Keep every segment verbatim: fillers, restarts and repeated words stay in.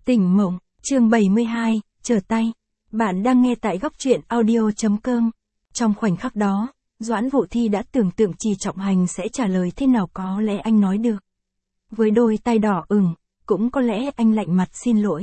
Tỉnh mộng, chương bảy mươi hai, trở tay. Bạn đang nghe tại góc truyện audio chấm com. Trong khoảnh khắc đó, Doãn Vũ Thi đã tưởng tượng Trì Trọng Hành sẽ trả lời thế nào, có lẽ anh nói được. Với đôi tay đỏ ửng, cũng có lẽ anh lạnh mặt xin lỗi.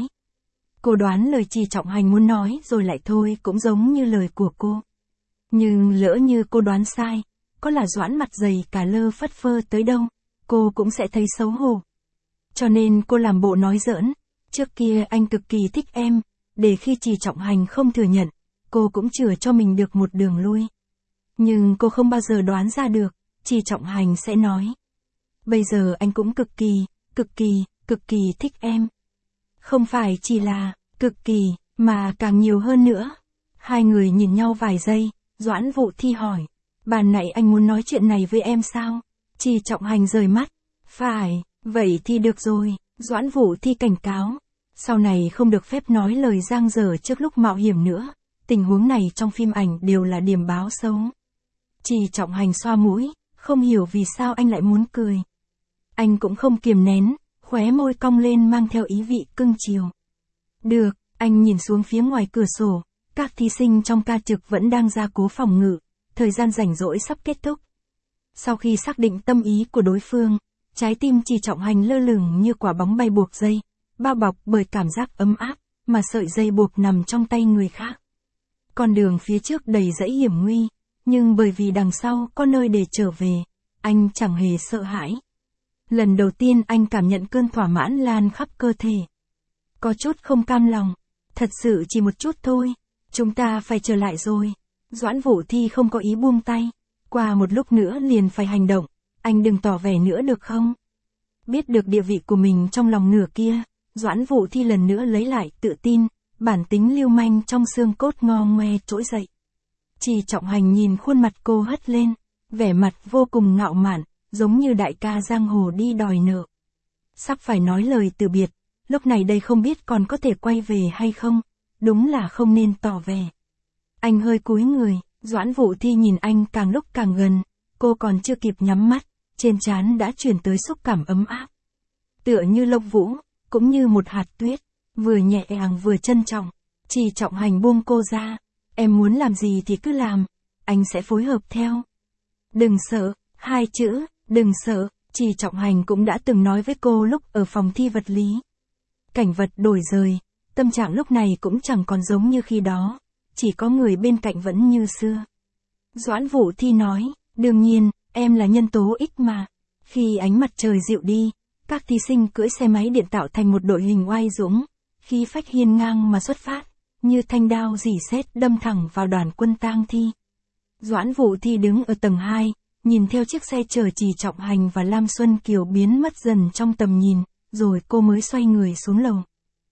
Cô đoán lời Trì Trọng Hành muốn nói rồi lại thôi, cũng giống như lời của cô. Nhưng lỡ như cô đoán sai, có là Doãn mặt dày cả lơ phất phơ tới đâu, cô cũng sẽ thấy xấu hổ. Cho nên cô làm bộ nói giỡn, trước kia anh cực kỳ thích em, để khi Trì Trọng Hành không thừa nhận, cô cũng chừa cho mình được một đường lui. Nhưng cô không bao giờ đoán ra được, Trì Trọng Hành sẽ nói. Bây giờ anh cũng cực kỳ, cực kỳ, cực kỳ thích em. Không phải chỉ là, cực kỳ, mà càng nhiều hơn nữa. Hai người nhìn nhau vài giây, Doãn Vũ Thi hỏi, ban nãy anh muốn nói chuyện này với em sao? Trì Trọng Hành rời mắt, phải, vậy thì được rồi, Doãn Vũ Thi cảnh cáo. Sau này không được phép nói lời giang dở trước lúc mạo hiểm nữa, tình huống này trong phim ảnh đều là điểm báo xấu. Trì Trọng Hành xoa mũi, không hiểu vì sao anh lại muốn cười. Anh cũng không kiềm nén, khóe môi cong lên mang theo ý vị cưng chiều. Được, anh nhìn xuống phía ngoài cửa sổ, các thí sinh trong ca trực vẫn đang gia cố phòng ngự, thời gian rảnh rỗi sắp kết thúc. Sau khi xác định tâm ý của đối phương, trái tim Trì Trọng Hành lơ lửng như quả bóng bay buộc dây, bao bọc bởi cảm giác ấm áp, mà sợi dây buộc nằm trong tay người khác. Con đường phía trước đầy dãy hiểm nguy, nhưng bởi vì đằng sau có nơi để trở về, anh chẳng hề sợ hãi. Lần đầu tiên anh cảm nhận cơn thỏa mãn lan khắp cơ thể. Có chút không cam lòng, thật sự chỉ một chút thôi, chúng ta phải trở lại rồi. Doãn Vũ Thi không có ý buông tay, qua một lúc nữa liền phải hành động, anh đừng tỏ vẻ nữa được không? Biết được địa vị của mình trong lòng nửa kia, Doãn Vũ Thi lần nữa lấy lại tự tin, bản tính lưu manh trong xương cốt ngo ngoe trỗi dậy. Trì Trọng Hành nhìn khuôn mặt cô hất lên, vẻ mặt vô cùng ngạo mạn, giống như đại ca giang hồ đi đòi nợ. Sắp phải nói lời từ biệt, lúc này đây không biết còn có thể quay về hay không, đúng là không nên tỏ vẻ. Anh hơi cúi người, Doãn Vũ Thi nhìn anh càng lúc càng gần, cô còn chưa kịp nhắm mắt, trên trán đã chuyển tới xúc cảm ấm áp. Tựa như lông vũ, cũng như một hạt tuyết, vừa nhẹ nhàng vừa trân trọng. Trì Trọng Hành buông cô ra, em muốn làm gì thì cứ làm, anh sẽ phối hợp theo. Đừng sợ, hai chữ, đừng sợ, Trì Trọng Hành cũng đã từng nói với cô lúc ở phòng thi vật lý. Cảnh vật đổi rời, tâm trạng lúc này cũng chẳng còn giống như khi đó, chỉ có người bên cạnh vẫn như xưa. Doãn Vũ Thi nói, đương nhiên, em là nhân tố ích mà. Khi ánh mặt trời dịu đi, các thí sinh cưỡi xe máy điện tạo thành một đội hình oai dũng, khí phách hiên ngang mà xuất phát, như thanh đao rỉ sét đâm thẳng vào đoàn quân tang thi. Doãn Vũ Thi đứng ở tầng hai, nhìn theo chiếc xe chở Trì Trọng Hành và Lam Xuân Kiều biến mất dần trong tầm nhìn, rồi cô mới xoay người xuống lầu.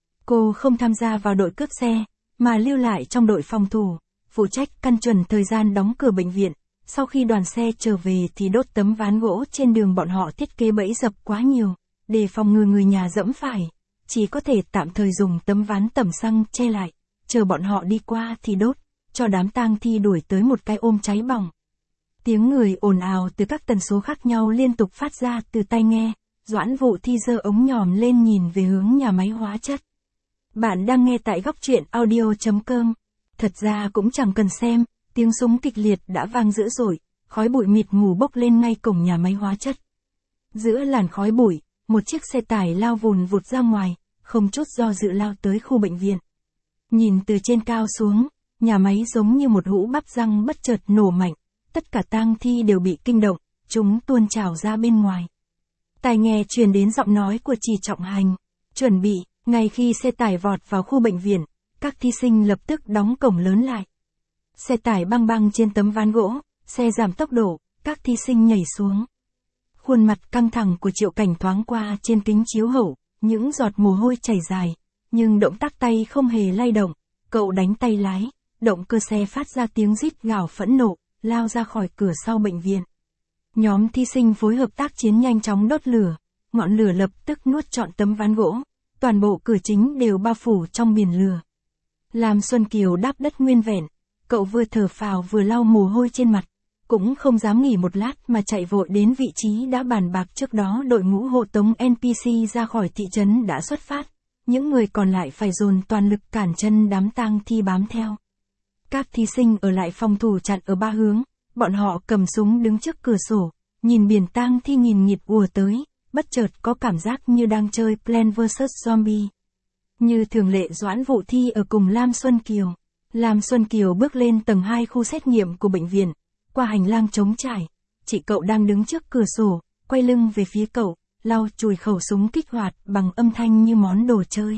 Cô không tham gia vào đội cướp xe, mà lưu lại trong đội phòng thủ, phụ trách căn chuẩn thời gian đóng cửa bệnh viện. Sau khi đoàn xe trở về thì đốt tấm ván gỗ trên đường, bọn họ thiết kế bẫy dập quá nhiều, để phòng ngừa người nhà dẫm phải, chỉ có thể tạm thời dùng tấm ván tẩm xăng che lại, chờ bọn họ đi qua thì đốt, cho đám tang thi đuổi tới một cái ôm cháy bỏng. Tiếng người ồn ào từ các tần số khác nhau liên tục phát ra từ tai nghe, Doãn Vũ Thi giơ ống nhòm lên nhìn về hướng nhà máy hóa chất. Bạn đang nghe tại góc truyện audio chấm com. Thật ra cũng chẳng cần xem, tiếng súng kịch liệt đã vang dữ dội, khói bụi mịt mù bốc lên ngay cổng nhà máy hóa chất. Giữa làn khói bụi, một chiếc xe tải lao vùn vụt ra ngoài, không chút do dự lao tới khu bệnh viện. Nhìn từ trên cao xuống, nhà máy giống như một hũ bắp răng bất chợt nổ mạnh, tất cả tang thi đều bị kinh động, chúng tuôn trào ra bên ngoài. Tai nghe truyền đến giọng nói của Trì Trọng Hành, chuẩn bị. Ngay khi xe tải vọt vào khu bệnh viện, các thí sinh lập tức đóng cổng lớn lại. Xe tải băng băng trên tấm ván gỗ, xe giảm tốc độ, các thí sinh nhảy xuống. Khuôn mặt căng thẳng của Triệu Cảnh thoáng qua trên kính chiếu hậu, những giọt mồ hôi chảy dài, nhưng động tác tay không hề lay động, cậu đánh tay lái, động cơ xe phát ra tiếng rít gào phẫn nộ, lao ra khỏi cửa sau bệnh viện. Nhóm thí sinh phối hợp tác chiến nhanh chóng đốt lửa, ngọn lửa lập tức nuốt trọn tấm ván gỗ. Toàn bộ cửa chính đều bao phủ trong biển lửa. Lam Xuân Kiều đáp đất nguyên vẹn, cậu vừa thở phào vừa lau mồ hôi trên mặt, cũng không dám nghỉ một lát mà chạy vội đến vị trí đã bàn bạc trước đó. Đội ngũ hộ tống en pê xê ra khỏi thị trấn đã xuất phát, những người còn lại phải dồn toàn lực cản chân đám tang thi bám theo. Các thí sinh ở lại phòng thủ chặn ở ba hướng, bọn họ cầm súng đứng trước cửa sổ, nhìn biển tang thi nghìn nghịt ùa tới, bất chợt có cảm giác như đang chơi Plants versus. Zombie. Như thường lệ Doãn Vũ Thi ở cùng Lam Xuân Kiều. Lam Xuân Kiều bước lên tầng hai khu xét nghiệm của bệnh viện, qua hành lang trống trải. Chị cậu đang đứng trước cửa sổ, quay lưng về phía cậu, lau chùi khẩu súng kích hoạt bằng âm thanh như món đồ chơi.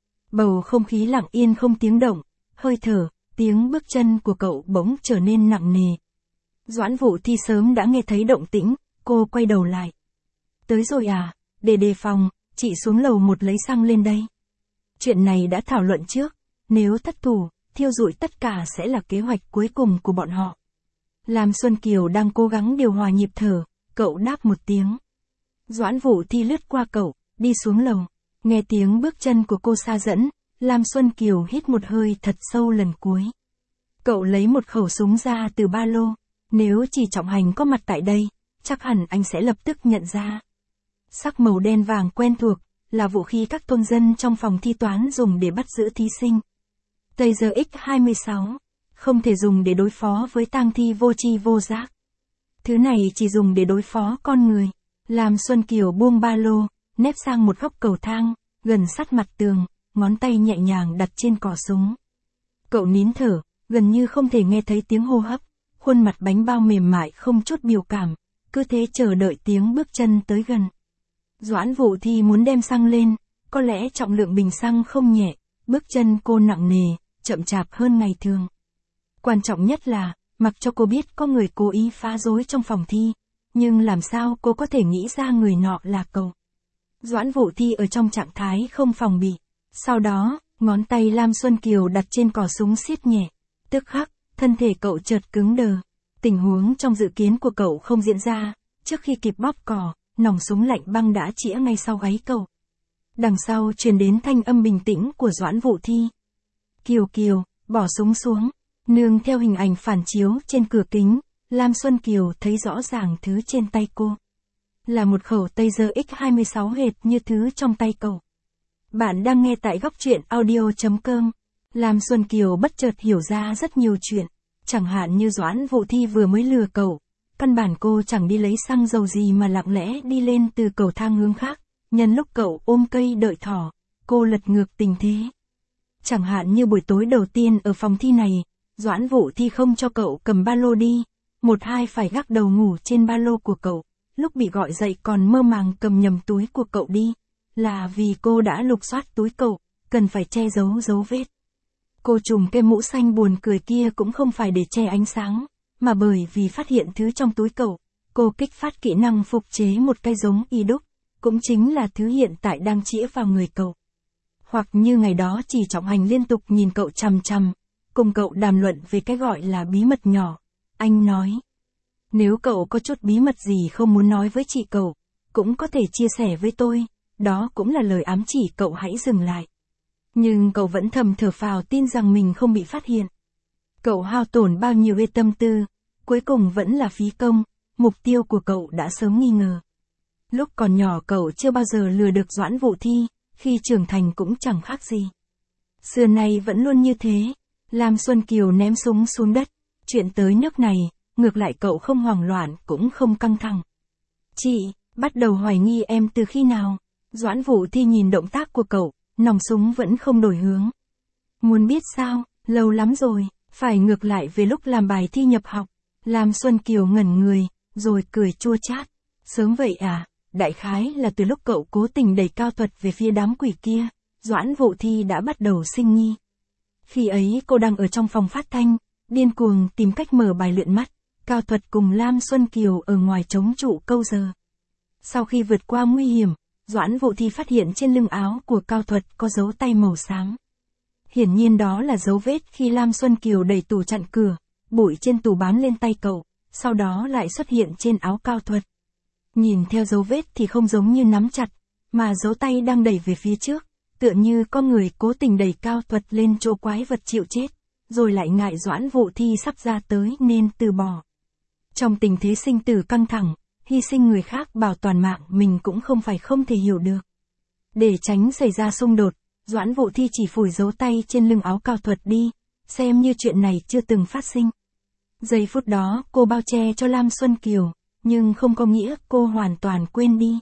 Bầu không khí lặng yên không tiếng động, hơi thở, tiếng bước chân của cậu bỗng trở nên nặng nề. Doãn Vũ Thi sớm đã nghe thấy động tĩnh, cô quay đầu lại. Tới rồi à, để đề phòng, chị xuống lầu một lấy xăng lên đây. Chuyện này đã thảo luận trước, nếu thất thủ, thiêu rụi tất cả sẽ là kế hoạch cuối cùng của bọn họ. Lam Xuân Kiều đang cố gắng điều hòa nhịp thở, cậu đáp một tiếng. Doãn Vũ Thi lướt qua cậu, đi xuống lầu. Nghe tiếng bước chân của cô xa dẫn, Lam Xuân Kiều hít một hơi thật sâu lần cuối. Cậu lấy một khẩu súng ra từ ba lô. Nếu Trì Trọng Hành có mặt tại đây, chắc hẳn anh sẽ lập tức nhận ra. Sắc màu đen vàng quen thuộc, là vũ khí các thôn dân trong phòng thi toán dùng để bắt giữ thí sinh. Taser X hai mươi sáu, không thể dùng để đối phó với tang thi vô tri vô giác. Thứ này chỉ dùng để đối phó con người. Lam Xuân Kiều buông ba lô, nép sang một góc cầu thang, gần sát mặt tường, ngón tay nhẹ nhàng đặt trên cò súng. Cậu nín thở, gần như không thể nghe thấy tiếng hô hấp, khuôn mặt bánh bao mềm mại không chút biểu cảm, cứ thế chờ đợi tiếng bước chân tới gần. Doãn Vũ Thi muốn đem xăng lên, có lẽ trọng lượng bình xăng không nhẹ, bước chân cô nặng nề, chậm chạp hơn ngày thường. Quan trọng nhất là, mặc cho cô biết có người cố ý phá rối trong phòng thi, nhưng làm sao cô có thể nghĩ ra người nọ là cậu. Doãn Vũ Thi ở trong trạng thái không phòng bị. Sau đó, ngón tay Lam Xuân Kiều đặt trên cò súng siết nhẹ. Tức khắc, thân thể cậu chợt cứng đờ. Tình huống trong dự kiến của cậu không diễn ra, trước khi kịp bóp cò, nòng súng lạnh băng đã chĩa ngay sau gáy cậu. Đằng sau truyền đến thanh âm bình tĩnh của Doãn Vũ Thi. Kiều Kiều, bỏ súng xuống. Nương theo hình ảnh phản chiếu trên cửa kính, Lam Xuân Kiều thấy rõ ràng thứ trên tay cô. Là một khẩu Taser X hai mươi sáu hệt như thứ trong tay cậu. Bạn đang nghe tại góc truyện audio chấm com. Lam Xuân Kiều bất chợt hiểu ra rất nhiều chuyện. Chẳng hạn như Doãn Vũ Thi vừa mới lừa cậu. Căn bản cô chẳng đi lấy xăng dầu gì mà lặng lẽ đi lên từ cầu thang hướng khác. Nhân lúc cậu ôm cây đợi thỏ, cô lật ngược tình thế. Chẳng hạn như buổi tối đầu tiên ở phòng thi này, Doãn Vũ Thi không cho cậu cầm ba lô đi. Một hai phải gác đầu ngủ trên ba lô của cậu. Lúc bị gọi dậy còn mơ màng cầm nhầm túi của cậu đi. Là vì cô đã lục soát túi cậu, cần phải che giấu dấu vết. Cô trùm cái mũ xanh buồn cười kia cũng không phải để che ánh sáng, mà bởi vì phát hiện thứ trong túi cậu. Cô kích phát kỹ năng phục chế một cái giống y đúc, cũng chính là thứ hiện tại đang chĩa vào người cậu. Hoặc như ngày đó Trì Trọng Hành liên tục nhìn cậu chằm chằm, cùng cậu đàm luận về cái gọi là bí mật nhỏ. Anh nói, nếu cậu có chút bí mật gì không muốn nói với chị cậu, cũng có thể chia sẻ với tôi, đó cũng là lời ám chỉ cậu hãy dừng lại. Nhưng cậu vẫn thầm thở phào tin rằng mình không bị phát hiện. Cậu hao tổn bao nhiêu hết tâm tư, cuối cùng vẫn là phí công, mục tiêu của cậu đã sớm nghi ngờ. Lúc còn nhỏ cậu chưa bao giờ lừa được Doãn Vũ Thi, khi trưởng thành cũng chẳng khác gì. Xưa nay vẫn luôn như thế. Lam Xuân Kiều ném súng xuống đất. Chuyện tới nước này, ngược lại cậu không hoảng loạn cũng không căng thẳng. Chị, bắt đầu hoài nghi em từ khi nào? Doãn Vũ Thi nhìn động tác của cậu, nòng súng vẫn không đổi hướng. Muốn biết sao, lâu lắm rồi, phải ngược lại về lúc làm bài thi nhập học. Lam Xuân Kiều ngẩn người, rồi cười chua chát. Sớm vậy à, đại khái là từ lúc cậu cố tình đẩy Cao Thuật về phía đám quỷ kia, Doãn Vũ Thi đã bắt đầu sinh nghi. Khi ấy cô đang ở trong phòng phát thanh, điên cuồng tìm cách mở bài luyện mắt, Cao Thuật cùng Lam Xuân Kiều ở ngoài chống trụ câu giờ. Sau khi vượt qua nguy hiểm, Doãn Vũ Thi phát hiện trên lưng áo của Cao Thuật có dấu tay màu xám. Hiển nhiên đó là dấu vết khi Lam Xuân Kiều đẩy tủ chặn cửa, bụi trên tủ bám lên tay cậu, sau đó lại xuất hiện trên áo Cao Thuật. Nhìn theo dấu vết thì không giống như nắm chặt, mà dấu tay đang đẩy về phía trước, tựa như có người cố tình đẩy Cao Thuật lên chỗ quái vật chịu chết, rồi lại ngại Doãn Vũ Thi sắp ra tới nên từ bỏ. Trong tình thế sinh tử căng thẳng, hy sinh người khác bảo toàn mạng mình cũng không phải không thể hiểu được. Để tránh xảy ra xung đột, Doãn Vũ Thi chỉ phủi dấu tay trên lưng áo cao thuật đi, xem như chuyện này chưa từng phát sinh. Giây phút đó cô bao che cho Lam Xuân Kiều, nhưng không có nghĩa cô hoàn toàn quên đi.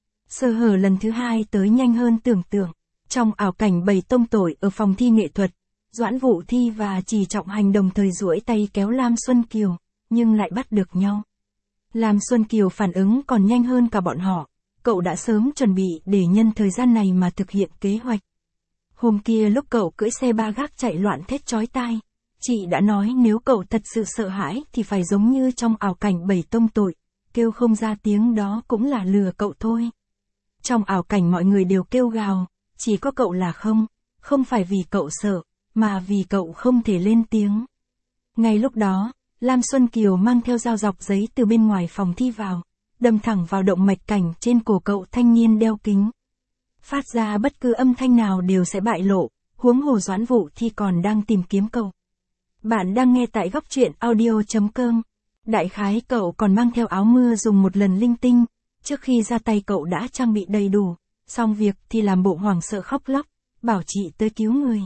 Sơ hở lần thứ hai tới nhanh hơn tưởng tượng. Trong ảo cảnh bầy tông tội ở phòng thi nghệ thuật, Doãn Vũ Thi và Trì Trọng Hành đồng thời duỗi tay kéo Lam Xuân Kiều, nhưng lại bắt được nhau. Lam Xuân Kiều phản ứng còn nhanh hơn cả bọn họ, cậu đã sớm chuẩn bị để nhân thời gian này mà thực hiện kế hoạch. Hôm kia lúc cậu cưỡi xe ba gác chạy loạn thét chói tai, chị đã nói nếu cậu thật sự sợ hãi thì phải giống như trong ảo cảnh bầy tông tội, kêu không ra tiếng đó cũng là lừa cậu thôi. Trong ảo cảnh mọi người đều kêu gào, chỉ có cậu là không, không phải vì cậu sợ, mà vì cậu không thể lên tiếng. Ngay lúc đó, Lam Xuân Kiều mang theo dao dọc giấy từ bên ngoài phòng thi vào, đâm thẳng vào động mạch cảnh trên cổ cậu thanh niên đeo kính. Phát ra bất cứ âm thanh nào đều sẽ bại lộ, huống hồ Doãn Vũ Thi còn đang tìm kiếm cậu. Bạn đang nghe tại góc truyện audio chấm com. Đại khái cậu còn mang theo áo mưa dùng một lần linh tinh, trước khi ra tay cậu đã trang bị đầy đủ, xong việc thì làm bộ hoảng sợ khóc lóc, bảo chị tới cứu người.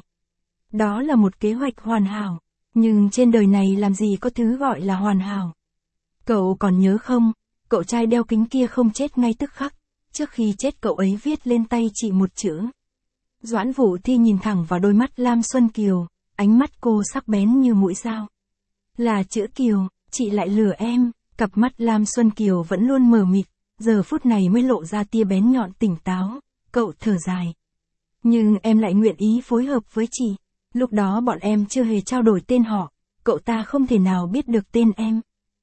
Đó là một kế hoạch hoàn hảo, nhưng trên đời này làm gì có thứ gọi là hoàn hảo. Cậu còn nhớ không, cậu trai đeo kính kia không chết ngay tức khắc, trước khi chết cậu ấy viết lên tay chị một chữ. Doãn Vũ Thi nhìn thẳng vào đôi mắt Lam Xuân Kiều, ánh mắt cô sắc bén như mũi dao. Là chữ Kiều, chị lại lừa em, cặp mắt Lam Xuân Kiều vẫn luôn mờ mịt, giờ phút này mới lộ ra tia bén nhọn tỉnh táo, cậu thở dài. Nhưng em lại nguyện ý phối hợp với chị, lúc đó bọn em chưa hề trao đổi tên họ, cậu ta không thể nào biết được tên em.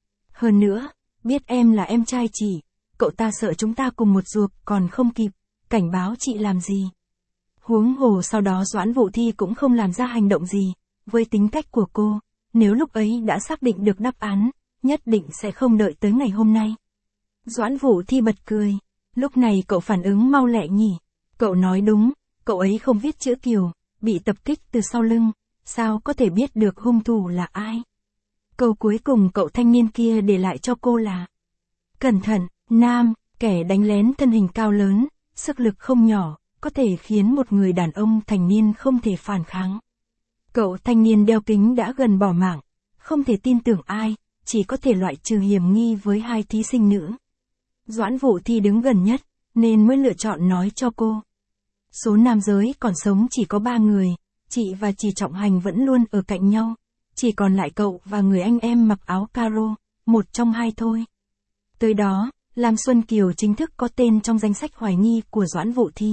Hơn nữa, biết em là em trai chị, cậu ta sợ chúng ta cùng một ruột còn không kịp, cảnh báo chị làm gì. Huống hồ sau đó Doãn Vũ Thi cũng không làm ra hành động gì, với tính cách của cô, nếu lúc ấy đã xác định được đáp án, nhất định sẽ không đợi tới ngày hôm nay. Doãn Vũ Thi bật cười, lúc này cậu phản ứng mau lẹ nhỉ, cậu nói đúng, cậu ấy không viết chữ Kiều, bị tập kích từ sau lưng, sao có thể biết được hung thủ là ai. Câu cuối cùng cậu thanh niên kia để lại cho cô là: cẩn thận, nam, kẻ đánh lén thân hình cao lớn, sức lực không nhỏ, có thể khiến một người đàn ông thành niên không thể phản kháng. Cậu thanh niên đeo kính đã gần bỏ mạng, không thể tin tưởng ai, chỉ có thể loại trừ hiểm nghi với hai thí sinh nữ. Doãn Vũ Thi đứng gần nhất, nên mới lựa chọn nói cho cô. Số nam giới còn sống chỉ có ba người, chị và Trì Trọng Hành vẫn luôn ở cạnh nhau, chỉ còn lại cậu và người anh em mặc áo caro, một trong hai thôi. Tới đó, Lam Xuân Kiều chính thức có tên trong danh sách hoài nghi của Doãn Vũ Thi.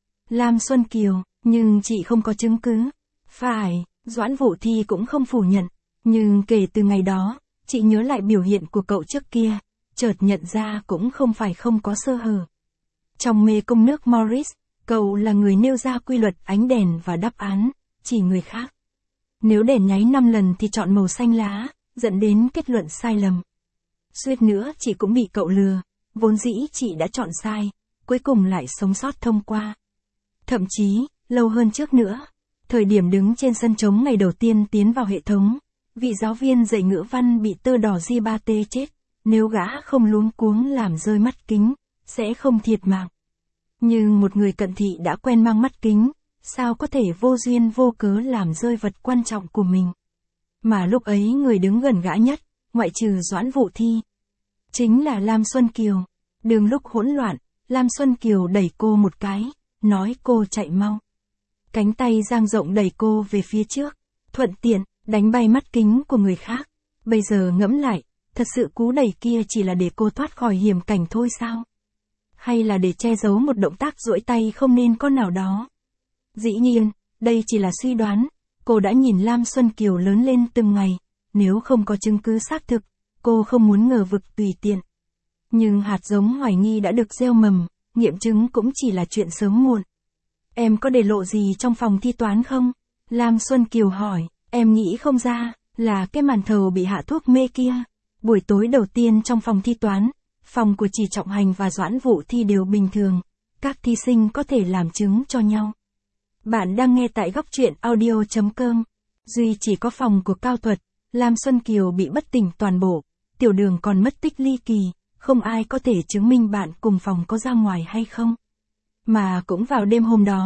Lam Xuân Kiều, nhưng chị không có chứng cứ. Phải, Doãn Vũ Thi cũng không phủ nhận, nhưng kể từ ngày đó, chị nhớ lại biểu hiện của cậu trước kia, chợt nhận ra cũng không phải không có sơ hở. Trong mê công nước Morris, cậu là người nêu ra quy luật ánh đèn và đáp án, chỉ người khác. Nếu đèn nháy năm lần thì chọn màu xanh lá, dẫn đến kết luận sai lầm. Suýt nữa chị cũng bị cậu lừa, vốn dĩ chị đã chọn sai, cuối cùng lại sống sót thông qua. Thậm chí, lâu hơn trước nữa, thời điểm đứng trên sân trống ngày đầu tiên tiến vào hệ thống, vị giáo viên dạy ngữ văn bị tơ đỏ G ba T chết, nếu gã không luống cuống làm rơi mắt kính, sẽ không thiệt mạng. Nhưng một người cận thị đã quen mang mắt kính, sao có thể vô duyên vô cớ làm rơi vật quan trọng của mình. Mà lúc ấy người đứng gần gã nhất, ngoại trừ Doãn Vũ Thi, chính là Lam Xuân Kiều. Đường lúc hỗn loạn, Lam Xuân Kiều đẩy cô một cái, nói cô chạy mau. Cánh tay dang rộng đẩy cô về phía trước, thuận tiện, đánh bay mắt kính của người khác. Bây giờ ngẫm lại, thật sự cú đẩy kia chỉ là để cô thoát khỏi hiểm cảnh thôi sao? Hay là để che giấu một động tác duỗi tay không nên có nào đó? Dĩ nhiên, đây chỉ là suy đoán, cô đã nhìn Lam Xuân Kiều lớn lên từng ngày, nếu không có chứng cứ xác thực, cô không muốn ngờ vực tùy tiện. Nhưng hạt giống hoài nghi đã được gieo mầm, nghiệm chứng cũng chỉ là chuyện sớm muộn. Em có để lộ gì trong phòng thi toán không? Lam Xuân Kiều hỏi, em nghĩ không ra, là cái màn thầu bị hạ thuốc mê kia. Buổi tối đầu tiên trong phòng thi toán, phòng của Trì Trọng Hành và Doãn Vũ Thi đều bình thường, các thí sinh có thể làm chứng cho nhau. Bạn đang nghe tại góc truyện audio chấm com. Duy chỉ có phòng của Cao Thuật, Lam Xuân Kiều bị bất tỉnh toàn bộ, Tiểu Đường còn mất tích ly kỳ, không ai có thể chứng minh bạn cùng phòng có ra ngoài hay không. Mà cũng vào đêm hôm đó,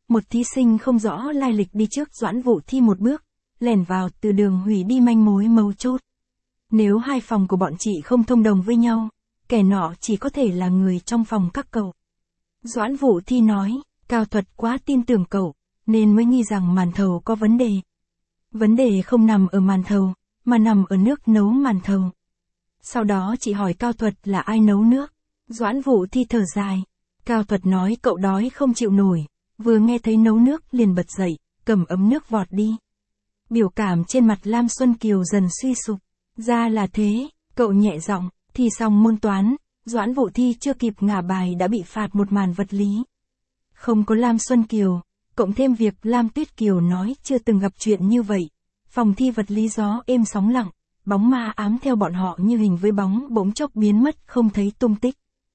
một thí sinh không rõ lai lịch đi trước Doãn Vũ Thi một bước, lẻn vào từ đường hủy đi manh mối mấu chốt. Nếu hai phòng của bọn chị không thông đồng với nhau, kẻ nọ chỉ có thể là người trong phòng các cậu. Doãn Vũ Thi nói, Cao Thuật quá tin tưởng cậu, nên mới nghi rằng màn thầu có vấn đề. Vấn đề không nằm ở màn thầu, mà nằm ở nước nấu màn thầu. Sau đó chị hỏi Cao Thuật là ai nấu nước. Doãn Vũ Thi thở dài. Cao Thuật nói cậu đói không chịu nổi, vừa nghe thấy nấu nước liền bật dậy, cầm ấm nước vọt đi. Biểu cảm trên mặt Lam Xuân Kiều dần suy sụp. Ra là thế, cậu nhẹ giọng, thi xong môn toán, Doãn Vũ Thi chưa kịp ngả bài đã bị phạt một màn vật lý. Không có Lam Xuân Kiều, cộng thêm việc Lam Tuyết Kiều nói chưa từng gặp chuyện như vậy, phòng thi vật lý gió êm sóng lặng, bóng ma ám theo bọn họ như hình với bóng bỗng chốc biến mất không thấy tung tích.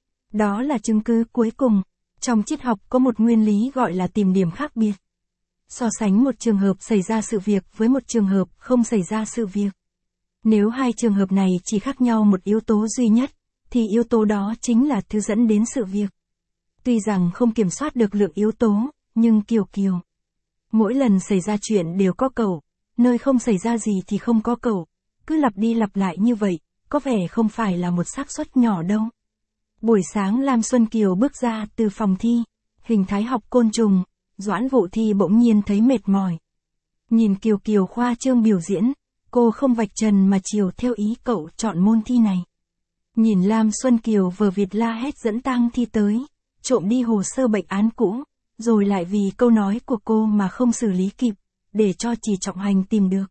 Đó là chứng cứ cuối cùng. Trong triết học có một nguyên lý gọi là tìm điểm khác biệt. So sánh một trường hợp xảy ra sự việc với một trường hợp không xảy ra sự việc. Nếu hai trường hợp này chỉ khác nhau một yếu tố duy nhất, thì yếu tố đó chính là thứ dẫn đến sự việc. Tuy rằng không kiểm soát được lượng yếu tố, nhưng Kiều Kiều. Mỗi lần xảy ra chuyện đều có cậu, nơi không xảy ra gì thì không có cậu. Cứ lặp đi lặp lại như vậy, có vẻ không phải là một xác suất nhỏ đâu. Buổi sáng Lam Xuân Kiều bước ra từ phòng thi, hình thái học côn trùng, Doãn Vũ Thi bỗng nhiên thấy mệt mỏi. Nhìn Kiều Kiều khoa trương biểu diễn, cô không vạch trần mà chiều theo ý cậu chọn môn thi này. Nhìn Lam Xuân Kiều vờ vịt la hét dẫn tang thi tới, trộm đi hồ sơ bệnh án cũ, rồi lại vì câu nói của cô mà không xử lý kịp, để cho chị Trọng Hành tìm được.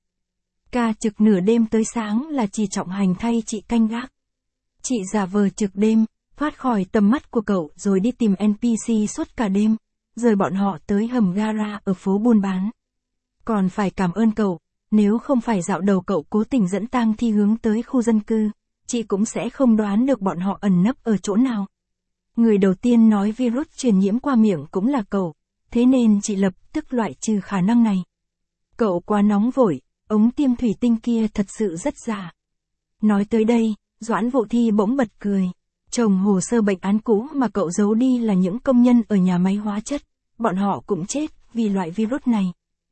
Ca trực nửa đêm tới sáng là chị Trọng Hành thay chị canh gác. Chị giả vờ trực đêm, thoát khỏi tầm mắt của cậu rồi đi tìm en pê xê suốt cả đêm, rời bọn họ tới hầm gara ở phố buôn bán. Còn phải cảm ơn cậu, nếu không phải dạo đầu cậu cố tình dẫn tang thi hướng tới khu dân cư, chị cũng sẽ không đoán được bọn họ ẩn nấp ở chỗ nào. Người đầu tiên nói virus truyền nhiễm qua miệng cũng là cậu, thế nên chị lập tức loại trừ khả năng này. Cậu quá nóng vội, ống tiêm thủy tinh kia thật sự rất giả. Nói tới đây, Doãn Vũ Thi bỗng bật cười. Chồng hồ sơ bệnh án cũ mà cậu giấu đi là những công nhân ở nhà máy hóa chất, bọn họ cũng chết vì loại virus này.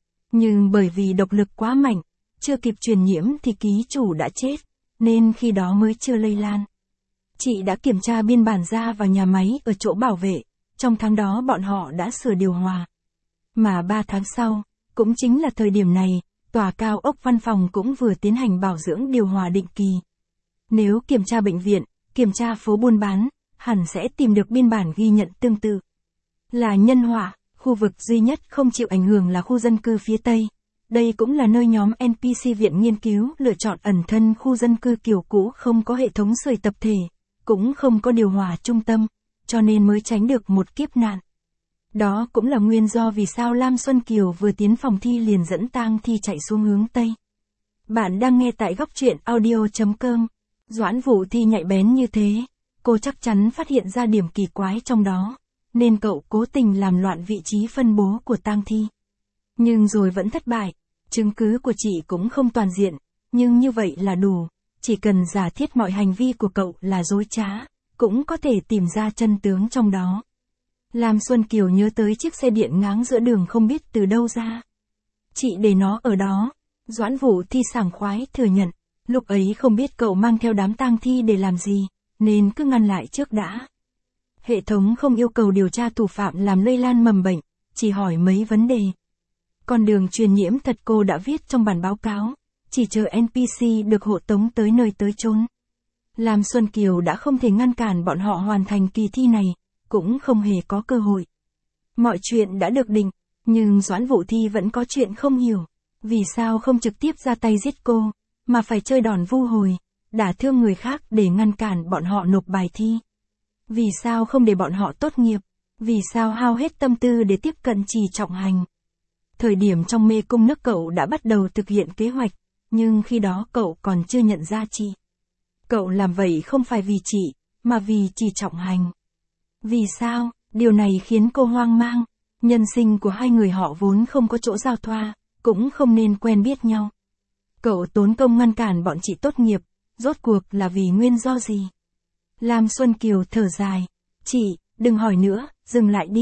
Nhưng bởi vì độc lực quá mạnh, chưa kịp truyền nhiễm thì ký chủ đã chết, nên khi đó mới chưa lây lan. Chị đã kiểm tra biên bản ra vào nhà máy ở chỗ bảo vệ, trong tháng đó bọn họ đã sửa điều hòa. Mà ba tháng sau, cũng chính là thời điểm này, tòa cao ốc văn phòng cũng vừa tiến hành bảo dưỡng điều hòa định kỳ. Nếu kiểm tra bệnh viện, kiểm tra phố buôn bán, hẳn sẽ tìm được biên bản ghi nhận tương tự. Là nhân họa, khu vực duy nhất không chịu ảnh hưởng là khu dân cư phía Tây. Đây cũng là nơi nhóm en pê xê Viện Nghiên cứu lựa chọn ẩn thân khu dân cư kiểu cũ không có hệ thống sưởi tập thể, cũng không có điều hòa trung tâm, cho nên mới tránh được một kiếp nạn. Đó cũng là nguyên do vì sao Lam Xuân Kiều vừa tiến phòng thi liền dẫn tang thi chạy xuống hướng Tây. Bạn đang nghe tại góc truyện audio chấm com. Doãn Vũ Thi nhạy bén như thế, cô chắc chắn phát hiện ra điểm kỳ quái trong đó, nên cậu cố tình làm loạn vị trí phân bố của tang thi. Nhưng rồi vẫn thất bại, chứng cứ của chị cũng không toàn diện, nhưng như vậy là đủ, chỉ cần giả thiết mọi hành vi của cậu là dối trá, cũng có thể tìm ra chân tướng trong đó. Lam Xuân Kiều nhớ tới chiếc xe điện ngáng giữa đường không biết từ đâu ra. Chị để nó ở đó, Doãn Vũ Thi sảng khoái thừa nhận. Lúc ấy không biết cậu mang theo đám tang thi để làm gì, nên cứ ngăn lại trước đã. Hệ thống không yêu cầu điều tra thủ phạm làm lây lan mầm bệnh, chỉ hỏi mấy vấn đề. Con đường truyền nhiễm thật cô đã viết trong bản báo cáo, chỉ chờ en pê xê được hộ tống tới nơi tới chốn. Lam Xuân Kiều đã không thể ngăn cản bọn họ hoàn thành kỳ thi này, cũng không hề có cơ hội. Mọi chuyện đã được định, nhưng Doãn Vũ Thi vẫn có chuyện không hiểu. Vì sao không trực tiếp ra tay giết cô, mà phải chơi đòn vu hồi, đả thương người khác để ngăn cản bọn họ nộp bài thi? Vì sao không để bọn họ tốt nghiệp? Vì sao hao hết tâm tư để tiếp cận Trì Trọng Hành? Thời điểm trong mê cung nước cậu đã bắt đầu thực hiện kế hoạch, nhưng khi đó cậu còn chưa nhận ra chị. Cậu làm vậy không phải vì chị, mà vì Trì Trọng Hành. Vì sao? Điều này khiến cô hoang mang. Nhân sinh của hai người họ vốn không có chỗ giao thoa, cũng không nên quen biết nhau. Cậu tốn công ngăn cản bọn chị tốt nghiệp, rốt cuộc là vì nguyên do gì? Lam Xuân Kiều thở dài. Chị, đừng hỏi nữa, dừng lại đi.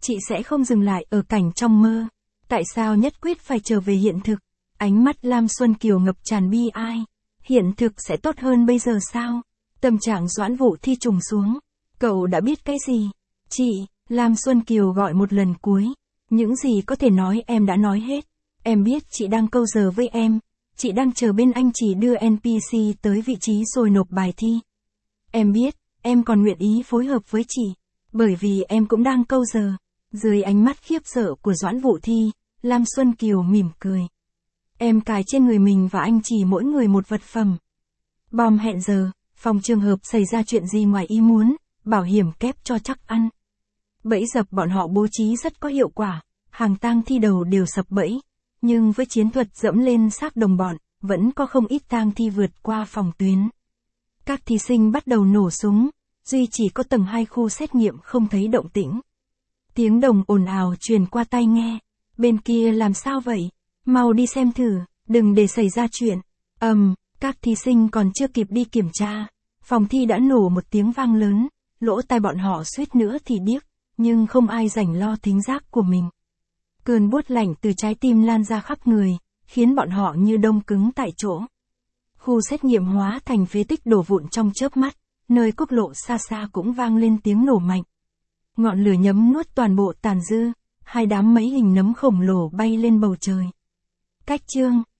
Chị sẽ không dừng lại ở cảnh trong mơ. Tại sao nhất quyết phải trở về hiện thực? Ánh mắt Lam Xuân Kiều ngập tràn bi ai. Hiện thực sẽ tốt hơn bây giờ sao? Tâm trạng Doãn Vũ Thi trùng xuống. Cậu đã biết cái gì? Chị, Lam Xuân Kiều gọi một lần cuối. Những gì có thể nói em đã nói hết. Em biết chị đang câu giờ với em. Chị đang chờ bên anh chỉ đưa en pê xê tới vị trí rồi nộp bài thi. Em biết, em còn nguyện ý phối hợp với chị. Bởi vì em cũng đang câu giờ. Dưới ánh mắt khiếp sợ của Doãn Vũ Thi, Lam Xuân Kiều mỉm cười. Em cài trên người mình và anh chỉ mỗi người một vật phẩm. Bom hẹn giờ, phòng trường hợp xảy ra chuyện gì ngoài ý muốn, bảo hiểm kép cho chắc ăn. Bẫy dập bọn họ bố trí rất có hiệu quả, hàng tang thi đầu đều sập bẫy. Nhưng với chiến thuật dẫm lên xác đồng bọn, vẫn có không ít tang thi vượt qua phòng tuyến. Các thí sinh bắt đầu nổ súng, duy chỉ có tầng hai khu xét nghiệm không thấy động tĩnh. Tiếng đồng ồn ào truyền qua tai nghe. Bên kia làm sao vậy? Mau đi xem thử, đừng để xảy ra chuyện. Ầm, um, các thí sinh còn chưa kịp đi kiểm tra. Phòng thi đã nổ một tiếng vang lớn, lỗ tai bọn họ suýt nữa thì điếc, nhưng không ai rảnh lo thính giác của mình. Cơn buốt lạnh từ trái tim lan ra khắp người, khiến bọn họ như đông cứng tại chỗ. Khu xét nghiệm hóa thành phế tích đổ vụn trong chớp mắt, nơi quốc lộ xa xa cũng vang lên tiếng nổ mạnh. Ngọn lửa nhấm nuốt toàn bộ tàn dư, hai đám mấy hình nấm khổng lồ bay lên bầu trời. Cách chương